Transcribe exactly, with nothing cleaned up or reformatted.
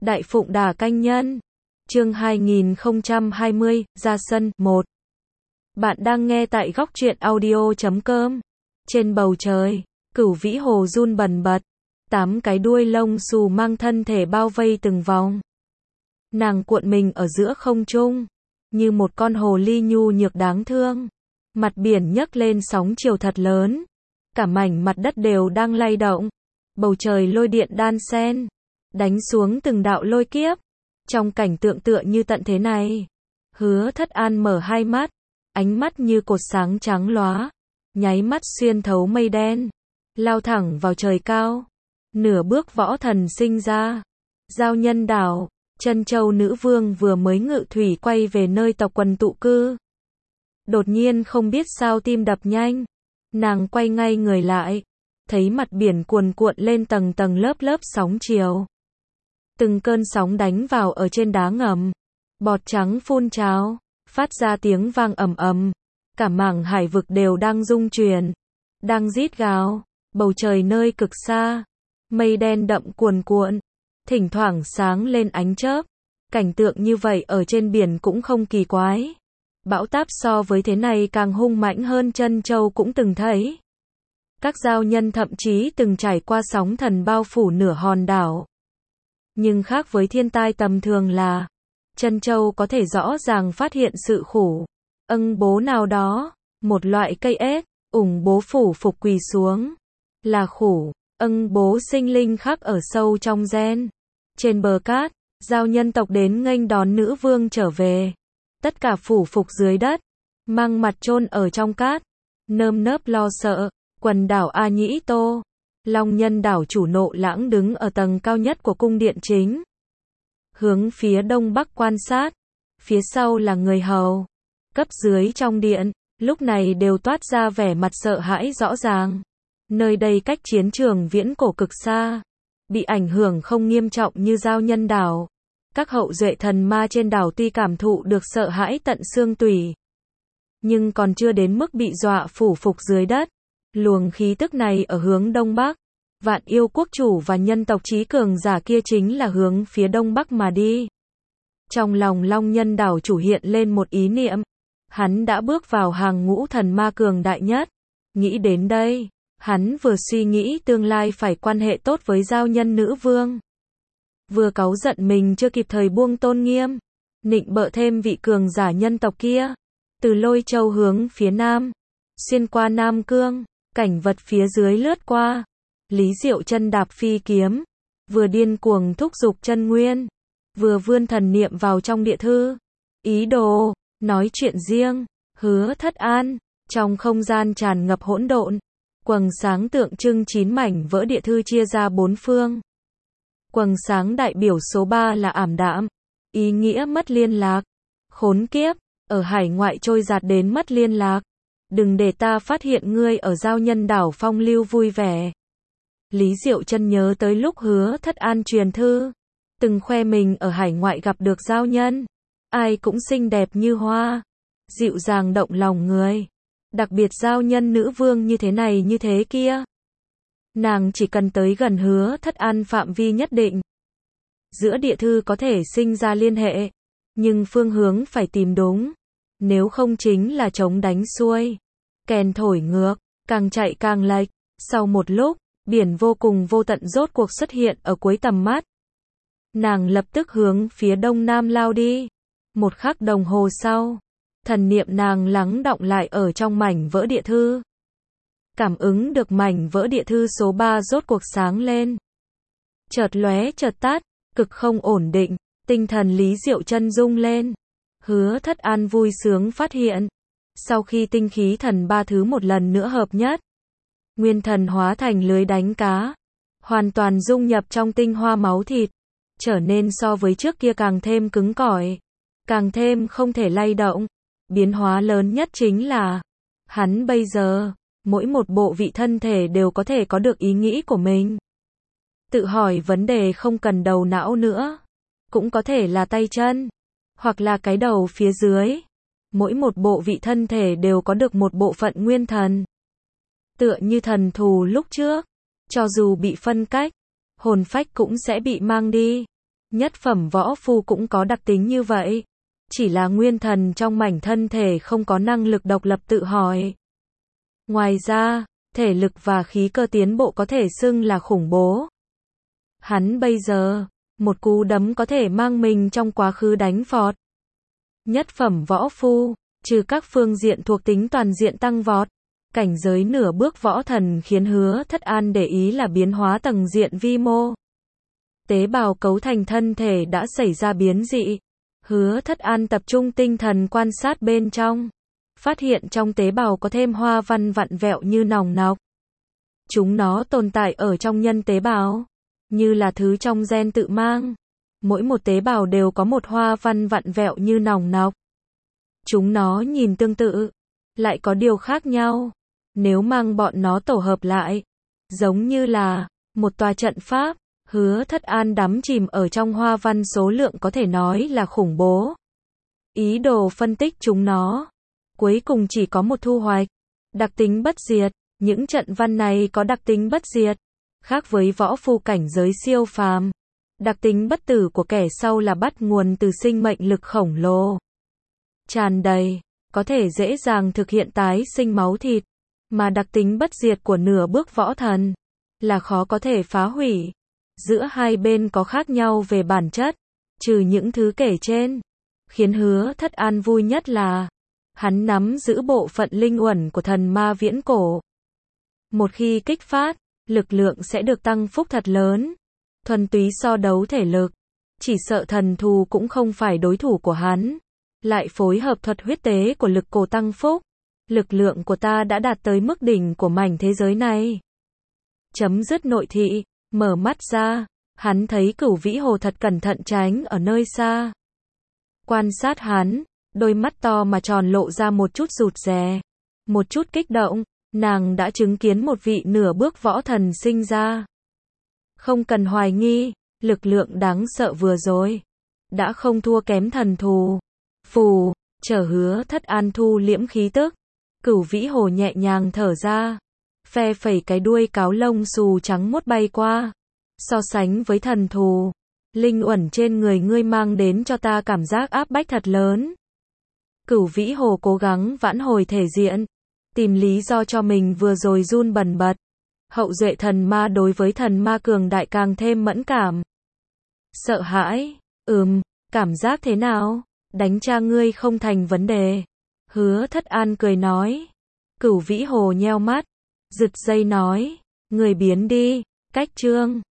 Đại Phụng Đà Canh Nhân. Chương hai nghìn không trăm hai mươi, ra sân, một. Bạn đang nghe tại góc truyện audio chấm com. Trên bầu trời, Cửu Vĩ Hồ run bần bật. Tám cái đuôi lông xù mang thân thể bao vây từng vòng. Nàng cuộn mình ở giữa không trung, như một con hồ ly nhu nhược đáng thương. Mặt biển nhấc lên sóng chiều thật lớn. Cả mảnh mặt đất đều đang lay động. Bầu trời lôi điện đan xen, đánh xuống từng đạo lôi kiếp. Trong cảnh tượng tựa như tận thế này, Hứa Thất An mở hai mắt, ánh mắt như cột sáng trắng lóa, nháy mắt xuyên thấu mây đen, lao thẳng vào trời cao. Nửa bước võ thần sinh ra. Giao Nhân Đảo, Trân Châu nữ vương vừa mới ngự thủy quay về nơi tộc quần tụ cư. Đột nhiên không biết sao tim đập nhanh, nàng quay ngay người lại, thấy mặt biển cuồn cuộn lên tầng tầng lớp lớp sóng chiều. Từng cơn sóng đánh vào ở trên đá ngầm, bọt trắng phun trào, phát ra tiếng vang ầm ầm. Cả mảng hải vực đều đang rung chuyển, đang rít gào. Bầu trời nơi cực xa, mây đen đậm cuồn cuộn, thỉnh thoảng sáng lên ánh chớp. Cảnh tượng như vậy ở trên biển cũng không kỳ quái. Bão táp so với thế này càng hung mãnh hơn Trân Châu cũng từng thấy. Các giao nhân thậm chí từng trải qua sóng thần bao phủ nửa hòn đảo. Nhưng khác với thiên tai tầm thường là, Trân Châu có thể rõ ràng phát hiện sự khủng âng bố nào đó, một loại cây ếch, ủng bố phủ phục quỳ xuống. Là khủng âng bố sinh linh khắc ở sâu trong gen. Trên bờ cát, giao nhân tộc đến nghênh đón nữ vương trở về. Tất cả phủ phục dưới đất, mang mặt chôn ở trong cát, nơm nớp lo sợ. Quần đảo A Nhĩ Tô, Long Nhân Đảo chủ Nộ Lãng đứng ở tầng cao nhất của cung điện chính, hướng phía đông bắc quan sát. Phía sau là người hầu, cấp dưới trong điện, lúc này đều toát ra vẻ mặt sợ hãi rõ ràng. Nơi đây cách chiến trường viễn cổ cực xa, bị ảnh hưởng không nghiêm trọng như Giao Nhân Đảo. Các hậu duệ thần ma trên đảo tuy cảm thụ được sợ hãi tận xương tủy, nhưng còn chưa đến mức bị dọa phủ phục dưới đất. Luồng khí tức này ở hướng đông bắc, Vạn Yêu quốc chủ và nhân tộc trí cường giả kia chính là hướng phía đông bắc mà đi. Trong lòng Long Nhân Đảo chủ hiện lên một ý niệm, hắn đã bước vào hàng ngũ thần ma cường đại nhất. Nghĩ đến đây, hắn vừa suy nghĩ tương lai phải quan hệ tốt với giao nhân nữ vương, vừa cáu giận mình chưa kịp thời buông tôn nghiêm, nịnh bợ thêm vị cường giả nhân tộc kia. Từ Lôi Châu hướng phía nam, xuyên qua Nam Cương, cảnh vật phía dưới lướt qua. Lý Diệu Chân đạp phi kiếm, vừa điên cuồng thúc giục chân nguyên, vừa vươn thần niệm vào trong địa thư. Ý đồ nói chuyện riêng. Hứa Thất An, trong không gian tràn ngập hỗn độn, quầng sáng tượng trưng chín mảnh vỡ địa thư chia ra bốn phương. Quầng sáng đại biểu số ba là ảm đạm, ý nghĩa mất liên lạc. Khốn kiếp, ở hải ngoại trôi giạt đến mất liên lạc. Đừng để ta phát hiện ngươi ở Giao Nhân Đảo phong lưu vui vẻ. Lý Diệu Chân nhớ tới lúc Hứa Thất An truyền thư, từng khoe mình ở hải ngoại gặp được giao nhân, ai cũng xinh đẹp như hoa, dịu dàng động lòng người. Đặc biệt giao nhân nữ vương như thế này như thế kia. Nàng chỉ cần tới gần Hứa Thất An phạm vi nhất định, giữa địa thư có thể sinh ra liên hệ, nhưng phương hướng phải tìm đúng, nếu không chính là chống đánh xuôi, kèn thổi ngược, càng chạy càng lệch. Sau một lúc, biển vô cùng vô tận rốt cuộc xuất hiện ở cuối tầm mắt. Nàng lập tức hướng phía đông nam lao đi. Một khắc đồng hồ sau, thần niệm nàng lắng đọng lại ở trong mảnh vỡ địa thư. Cảm ứng được mảnh vỡ địa thư số ba rốt cuộc sáng lên. Chợt lóe chợt tắt, cực không ổn định, tinh thần Lý Diệu Chân rung lên. Hứa Thất An vui sướng phát hiện, sau khi tinh khí thần ba thứ một lần nữa hợp nhất, nguyên thần hóa thành lưới đánh cá, hoàn toàn dung nhập trong tinh hoa máu thịt, trở nên so với trước kia càng thêm cứng cỏi, càng thêm không thể lay động. Biến hóa lớn nhất chính là, hắn bây giờ, mỗi một bộ vị thân thể đều có thể có được ý nghĩ của mình. Tự hỏi vấn đề không cần đầu não nữa, cũng có thể là tay chân, hoặc là cái đầu phía dưới. Mỗi một bộ vị thân thể đều có được một bộ phận nguyên thần. Tựa như thần thù lúc trước, cho dù bị phân cách, hồn phách cũng sẽ bị mang đi. Nhất phẩm võ phu cũng có đặc tính như vậy. Chỉ là nguyên thần trong mảnh thân thể không có năng lực độc lập tự hỏi. Ngoài ra, thể lực và khí cơ tiến bộ có thể xưng là khủng bố. Hắn bây giờ, một cú đấm có thể mang mình trong quá khứ đánh phọt. Nhất phẩm võ phu, trừ các phương diện thuộc tính toàn diện tăng vọt, cảnh giới nửa bước võ thần khiến Hứa Thất An để ý là biến hóa tầng diện vi mô. Tế bào cấu thành thân thể đã xảy ra biến dị. Hứa Thất An tập trung tinh thần quan sát bên trong, phát hiện trong tế bào có thêm hoa văn vặn vẹo như nòng nọc. Chúng nó tồn tại ở trong nhân tế bào, như là thứ trong gen tự mang. Mỗi một tế bào đều có một hoa văn vặn vẹo như nòng nọc. Chúng nó nhìn tương tự, lại có điều khác nhau. Nếu mang bọn nó tổ hợp lại, giống như là một tòa trận pháp. Hứa Thất An đắm chìm ở trong hoa văn số lượng có thể nói là khủng bố. Ý đồ phân tích chúng nó, cuối cùng chỉ có một thu hoạch, đặc tính bất diệt. Những trận văn này có đặc tính bất diệt, khác với võ phu cảnh giới siêu phàm. Đặc tính bất tử của kẻ sau là bắt nguồn từ sinh mệnh lực khổng lồ, tràn đầy, có thể dễ dàng thực hiện tái sinh máu thịt, mà đặc tính bất diệt của nửa bước võ thần là khó có thể phá hủy. Giữa hai bên có khác nhau về bản chất, trừ những thứ kể trên. Khiến Hứa Thất An vui nhất là hắn nắm giữ bộ phận linh uẩn của thần ma viễn cổ. Một khi kích phát, lực lượng sẽ được tăng phúc thật lớn. Thuần túy so đấu thể lực, chỉ sợ thần thù cũng không phải đối thủ của hắn. Lại phối hợp thuật huyết tế của lực cổ tăng phúc, lực lượng của ta đã đạt tới mức đỉnh của mảnh thế giới này. Chấm dứt nội thị, mở mắt ra, hắn thấy Cửu Vĩ Hồ thật cẩn thận tránh ở nơi xa. Quan sát hắn, đôi mắt to mà tròn lộ ra một chút rụt rè, một chút kích động. Nàng đã chứng kiến một vị nửa bước võ thần sinh ra. Không cần hoài nghi, lực lượng đáng sợ vừa rồi đã không thua kém thần thù. Phù, chờ Hứa Thất An thu liễm khí tức. Cửu Vĩ Hồ nhẹ nhàng thở ra, phe phẩy cái đuôi cáo lông xù trắng muốt bay qua. So sánh với thần thù, linh uẩn trên người ngươi mang đến cho ta cảm giác áp bách thật lớn. Cửu Vĩ Hồ cố gắng vãn hồi thể diện, tìm lý do cho mình vừa rồi run bần bật. Hậu duệ thần ma đối với thần ma cường đại càng thêm mẫn cảm. Sợ hãi, ừm, cảm giác thế nào? Đánh cha ngươi không thành vấn đề. Hứa Thất An cười nói. Cửu Vĩ Hồ nheo mắt, giật dây nói, người biến đi, cách chương.